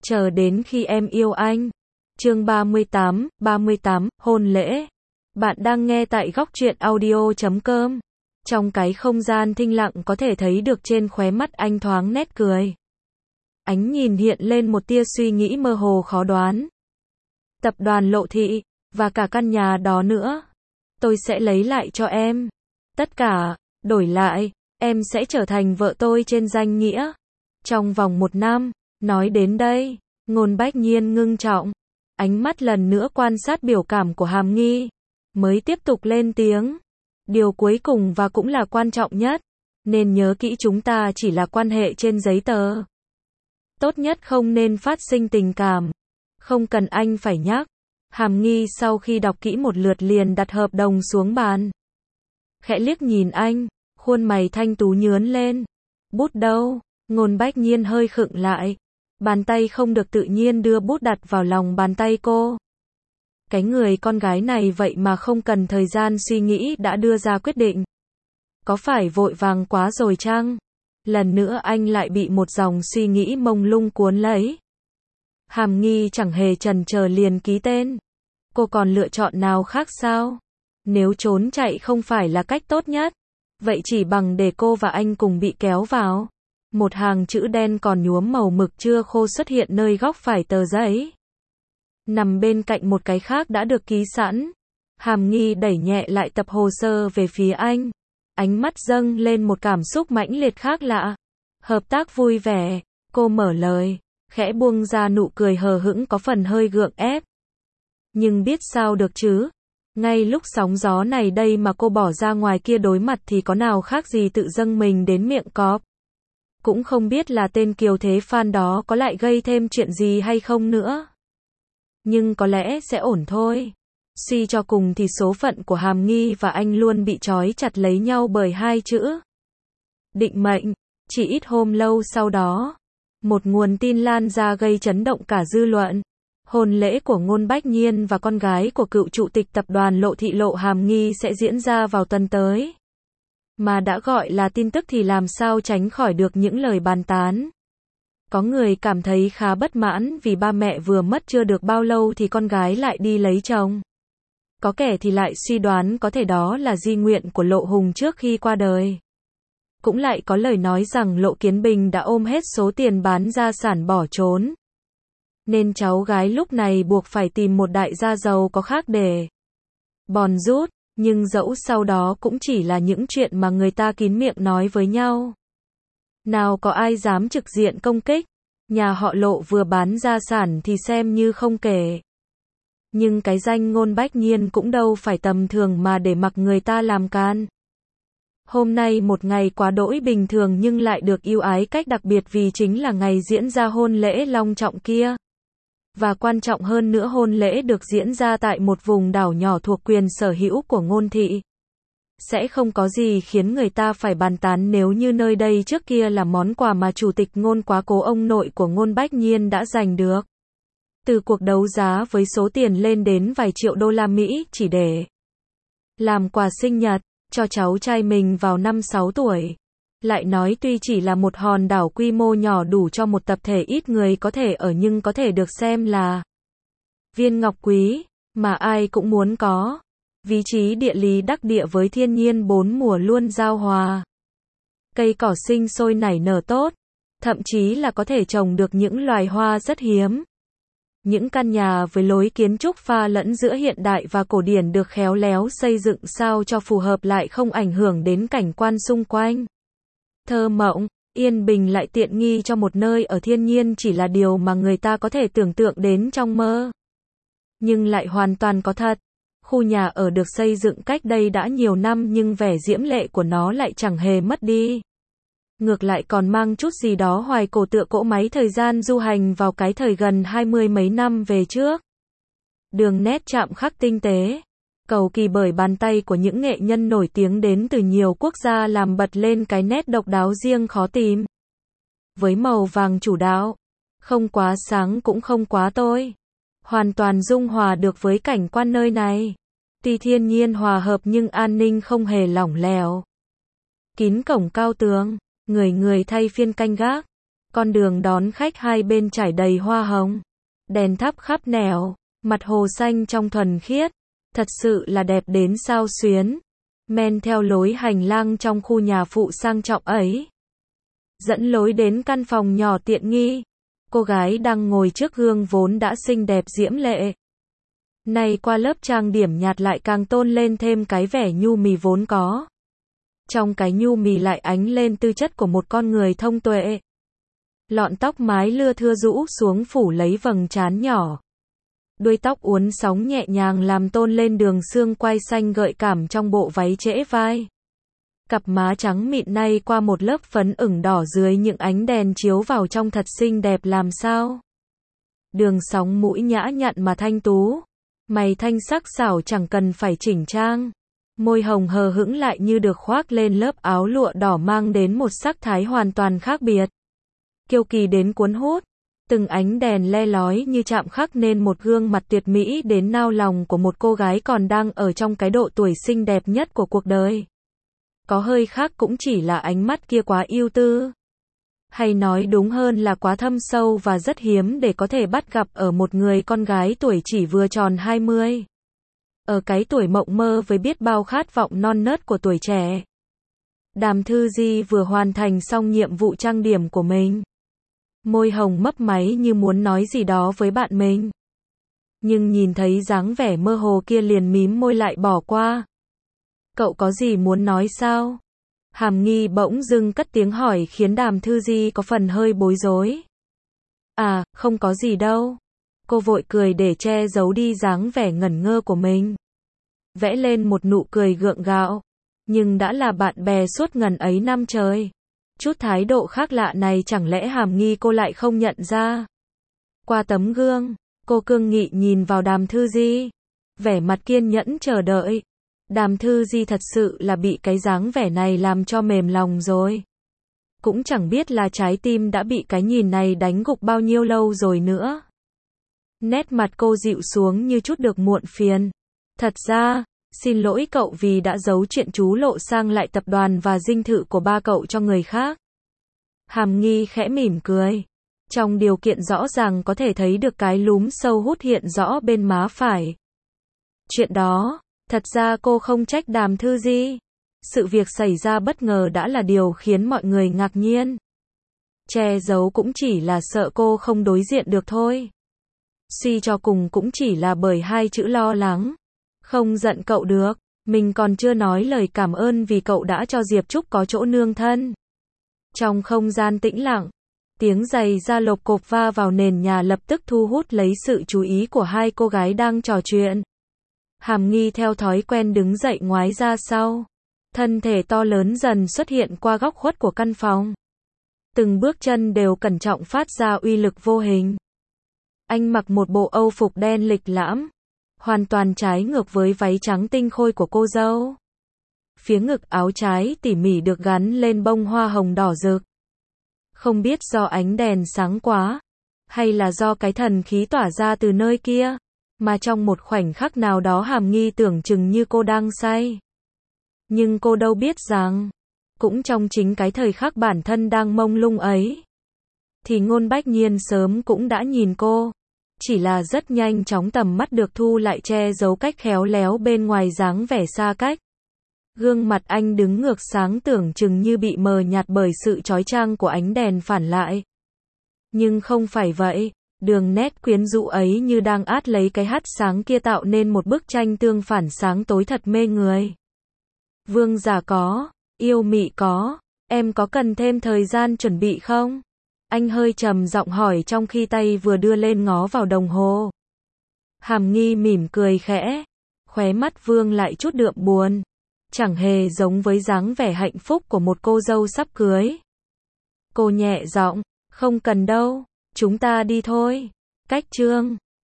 Chờ đến khi em yêu anh. Chương 38, hôn lễ. Bạn đang nghe tại góc truyện audio.com. Trong cái không gian thinh lặng có thể thấy được trên khóe mắt anh thoáng nét cười. Ánh nhìn hiện lên một tia suy nghĩ mơ hồ khó đoán. Tập đoàn Lộ Thị, và cả căn nhà đó nữa. Tôi sẽ lấy lại cho em. Tất cả, đổi lại, em sẽ trở thành vợ tôi trên danh nghĩa. Trong vòng 1 năm, nói đến đây, Ngôn Bách Nhiên ngưng trọng. Ánh mắt lần nữa quan sát biểu cảm của Hàm Nghi. Mới tiếp tục lên tiếng. Điều cuối cùng và cũng là quan trọng nhất. Nên nhớ kỹ chúng ta chỉ là quan hệ trên giấy tờ. Tốt nhất không nên phát sinh tình cảm. Không cần anh phải nhắc. Hàm Nghi sau khi đọc kỹ một lượt liền đặt hợp đồng xuống bàn. Khẽ liếc nhìn anh, khuôn mày thanh tú nhướn lên. Bút đâu? Ngôn Bách Nhiên hơi khựng lại. Bàn tay không được tự nhiên đưa bút đặt vào lòng bàn tay cô. Cái người con gái này vậy mà không cần thời gian suy nghĩ đã đưa ra quyết định. Có phải vội vàng quá rồi chăng? Lần nữa anh lại bị một dòng suy nghĩ mông lung cuốn lấy. Hàm Nghi chẳng hề chần chờ liền ký tên. Cô còn lựa chọn nào khác sao? Nếu trốn chạy không phải là cách tốt nhất, vậy chỉ bằng để cô và anh cùng bị kéo vào. Một hàng chữ đen còn nhuốm màu mực chưa khô xuất hiện nơi góc phải tờ giấy. Nằm bên cạnh một cái khác đã được ký sẵn. Hàm Nghi đẩy nhẹ lại tập hồ sơ về phía anh. Ánh mắt dâng lên một cảm xúc mãnh liệt khác lạ. Hợp tác vui vẻ, cô mở lời, khẽ buông ra nụ cười hờ hững có phần hơi gượng ép. Nhưng biết sao được chứ? Ngay lúc sóng gió này đây mà cô bỏ ra ngoài kia đối mặt thì có nào khác gì tự dâng mình đến miệng cọp. Cũng không biết là tên Kiều Thế Phan đó có lại gây thêm chuyện gì hay không nữa. Nhưng có lẽ sẽ ổn thôi. Suy cho cùng thì số phận của Hàm Nghi và anh luôn bị trói chặt lấy nhau bởi hai chữ định mệnh. Chỉ ít hôm lâu sau đó, một nguồn tin lan ra gây chấn động cả dư luận. Hôn lễ của Ngôn Bách Nhiên và con gái của cựu chủ tịch tập đoàn Lộ Thị Lộ Hàm Nghi sẽ diễn ra vào tuần tới. Mà đã gọi là tin tức thì làm sao tránh khỏi được những lời bàn tán. Có người cảm thấy khá bất mãn vì ba mẹ vừa mất chưa được bao lâu thì con gái lại đi lấy chồng. Có kẻ thì lại suy đoán có thể đó là di nguyện của Lộ Hùng trước khi qua đời. Cũng lại có lời nói rằng Lộ Kiến Bình đã ôm hết số tiền bán gia sản bỏ trốn. Nên cháu gái lúc này buộc phải tìm một đại gia giàu có khác để bòn rút. Nhưng dẫu sau đó cũng chỉ là những chuyện mà người ta kín miệng nói với nhau. Nào có ai dám trực diện công kích. Nhà họ Lộ vừa bán gia sản thì xem như không kể. Nhưng cái danh Ngôn Bách Nhiên cũng đâu phải tầm thường mà để mặc người ta làm can. Hôm nay một ngày quá đỗi bình thường nhưng lại được ưu ái cách đặc biệt vì chính là ngày diễn ra hôn lễ long trọng kia. Và quan trọng hơn nữa hôn lễ được diễn ra tại một vùng đảo nhỏ thuộc quyền sở hữu của Ngôn Thị. Sẽ không có gì khiến người ta phải bàn tán nếu như nơi đây trước kia là món quà mà chủ tịch Ngôn quá cố ông nội của Ngôn Bách Nhiên đã giành được. Từ cuộc đấu giá với số tiền lên đến vài triệu đô la Mỹ chỉ để làm quà sinh nhật cho cháu trai mình vào năm 6 tuổi. Lại nói tuy chỉ là một hòn đảo quy mô nhỏ đủ cho một tập thể ít người có thể ở nhưng có thể được xem là viên ngọc quý mà ai cũng muốn có. Vị trí địa lý đắc địa với thiên nhiên 4 mùa luôn giao hòa. Cây cỏ sinh sôi nảy nở tốt, thậm chí là có thể trồng được những loài hoa rất hiếm. Những căn nhà với lối kiến trúc pha lẫn giữa hiện đại và cổ điển được khéo léo xây dựng sao cho phù hợp lại không ảnh hưởng đến cảnh quan xung quanh. Thơ mộng, yên bình lại tiện nghi cho một nơi ở thiên nhiên chỉ là điều mà người ta có thể tưởng tượng đến trong mơ. Nhưng lại hoàn toàn có thật. Khu nhà ở được xây dựng cách đây đã nhiều năm nhưng vẻ diễm lệ của nó lại chẳng hề mất đi. Ngược lại còn mang chút gì đó hoài cổ tựa cỗ máy thời gian du hành vào cái thời gần 20 mấy năm về trước. Đường nét chạm khắc tinh tế, cầu kỳ bởi bàn tay của những nghệ nhân nổi tiếng đến từ nhiều quốc gia làm bật lên cái nét độc đáo riêng khó tìm. Với màu vàng chủ đạo, không quá sáng cũng không quá tối. Hoàn toàn dung hòa được với cảnh quan nơi này. Tuy thiên nhiên hòa hợp nhưng an ninh không hề lỏng lẻo. Kín cổng cao tường, người người thay phiên canh gác. Con đường đón khách hai bên trải đầy hoa hồng, đèn thắp khắp nẻo, mặt hồ xanh trong thuần khiết, thật sự là đẹp đến sao xuyến. Men theo lối hành lang trong khu nhà phụ sang trọng ấy, dẫn lối đến căn phòng nhỏ tiện nghi. Cô gái đang ngồi trước gương vốn đã xinh đẹp diễm lệ, nay qua lớp trang điểm nhạt lại càng tôn lên thêm cái vẻ nhu mì vốn có. Trong cái nhu mì lại ánh lên tư chất của một con người thông tuệ. Lọn tóc mái lưa thưa rũ xuống phủ lấy vầng trán nhỏ. Đuôi tóc uốn sóng nhẹ nhàng làm tôn lên đường xương quai xanh gợi cảm trong bộ váy trễ vai. Cặp má trắng mịn nay qua một lớp phấn ửng đỏ dưới những ánh đèn chiếu vào trong thật xinh đẹp làm sao. Đường sóng mũi nhã nhặn mà thanh tú. Mày thanh sắc sảo chẳng cần phải chỉnh trang. Môi hồng hờ hững lại như được khoác lên lớp áo lụa đỏ mang đến một sắc thái hoàn toàn khác biệt. Kiêu kỳ đến cuốn hút. Từng ánh đèn le lói như chạm khắc nên một gương mặt tuyệt mỹ đến nao lòng của một cô gái còn đang ở trong cái độ tuổi xinh đẹp nhất của cuộc đời. Có hơi khác cũng chỉ là ánh mắt kia quá ưu tư. Hay nói đúng hơn là quá thâm sâu và rất hiếm để có thể bắt gặp ở một người con gái tuổi chỉ vừa tròn 20. Ở cái tuổi mộng mơ với biết bao khát vọng non nớt của tuổi trẻ. Đàm Thư Di vừa hoàn thành xong nhiệm vụ trang điểm của mình. Môi hồng mấp máy như muốn nói gì đó với bạn mình. Nhưng nhìn thấy dáng vẻ mơ hồ kia liền mím môi lại bỏ qua. Cậu có gì muốn nói sao? Hàm Nghi bỗng dưng cất tiếng hỏi khiến Đàm Thư Di có phần hơi bối rối. À, không có gì đâu. Cô vội cười để che giấu đi dáng vẻ ngẩn ngơ của mình. Vẽ lên một nụ cười gượng gạo. Nhưng đã là bạn bè suốt ngần ấy năm trời. Chút thái độ khác lạ này chẳng lẽ Hàm Nghi cô lại không nhận ra. Qua tấm gương, cô cương nghị nhìn vào Đàm Thư Di. Vẻ mặt kiên nhẫn chờ đợi. Đàm Thư Di thật sự là bị cái dáng vẻ này làm cho mềm lòng rồi. Cũng chẳng biết là trái tim đã bị cái nhìn này đánh gục bao nhiêu lâu rồi nữa. Nét mặt cô dịu xuống như chút được muộn phiền. Thật ra, xin lỗi cậu vì đã giấu chuyện chú lộ sang lại tập đoàn và dinh thự của ba cậu cho người khác. Hàm Nghi khẽ mỉm cười. Trong điều kiện rõ ràng có thể thấy được cái lúm sâu hút hiện rõ bên má phải. Chuyện đó, thật ra cô không trách Đàm Thư Di. Sự việc xảy ra bất ngờ đã là điều khiến mọi người ngạc nhiên. Che giấu cũng chỉ là sợ cô không đối diện được thôi. Suy cho cùng cũng chỉ là bởi hai chữ lo lắng. Không giận cậu được, mình còn chưa nói lời cảm ơn vì cậu đã cho Diệp Trúc có chỗ nương thân. Trong không gian tĩnh lặng, tiếng giày da lộp cộp va vào nền nhà lập tức thu hút lấy sự chú ý của hai cô gái đang trò chuyện. Hàm Nghi theo thói quen đứng dậy ngoái ra sau. Thân thể to lớn dần xuất hiện qua góc khuất của căn phòng. Từng bước chân đều cẩn trọng phát ra uy lực vô hình. Anh mặc một bộ âu phục đen lịch lãm, hoàn toàn trái ngược với váy trắng tinh khôi của cô dâu. Phía ngực áo trái tỉ mỉ được gắn lên bông hoa hồng đỏ rực. Không biết do ánh đèn sáng quá, hay là do cái thần khí tỏa ra từ nơi kia, mà trong một khoảnh khắc nào đó Hàm Nghi tưởng chừng như cô đang say. Nhưng cô đâu biết rằng, cũng trong chính cái thời khắc bản thân đang mông lung ấy, thì Ngôn Bách Nhiên sớm cũng đã nhìn cô. Chỉ là rất nhanh chóng tầm mắt được thu lại che giấu cách khéo léo bên ngoài dáng vẻ xa cách. Gương mặt anh đứng ngược sáng tưởng chừng như bị mờ nhạt bởi sự chói chang của ánh đèn phản lại. Nhưng không phải vậy, đường nét quyến rũ ấy như đang át lấy cái hắt sáng kia tạo nên một bức tranh tương phản sáng tối thật mê người. Vương giả có, yêu mị có, em có cần thêm thời gian chuẩn bị không? Anh hơi trầm giọng hỏi trong khi tay vừa đưa lên ngó vào đồng hồ. Hàm Nghi mỉm cười khẽ, khóe mắt vương lại chút đượm buồn. Chẳng hề giống với dáng vẻ hạnh phúc của một cô dâu sắp cưới. Cô nhẹ giọng, không cần đâu, chúng ta đi thôi. Cách chương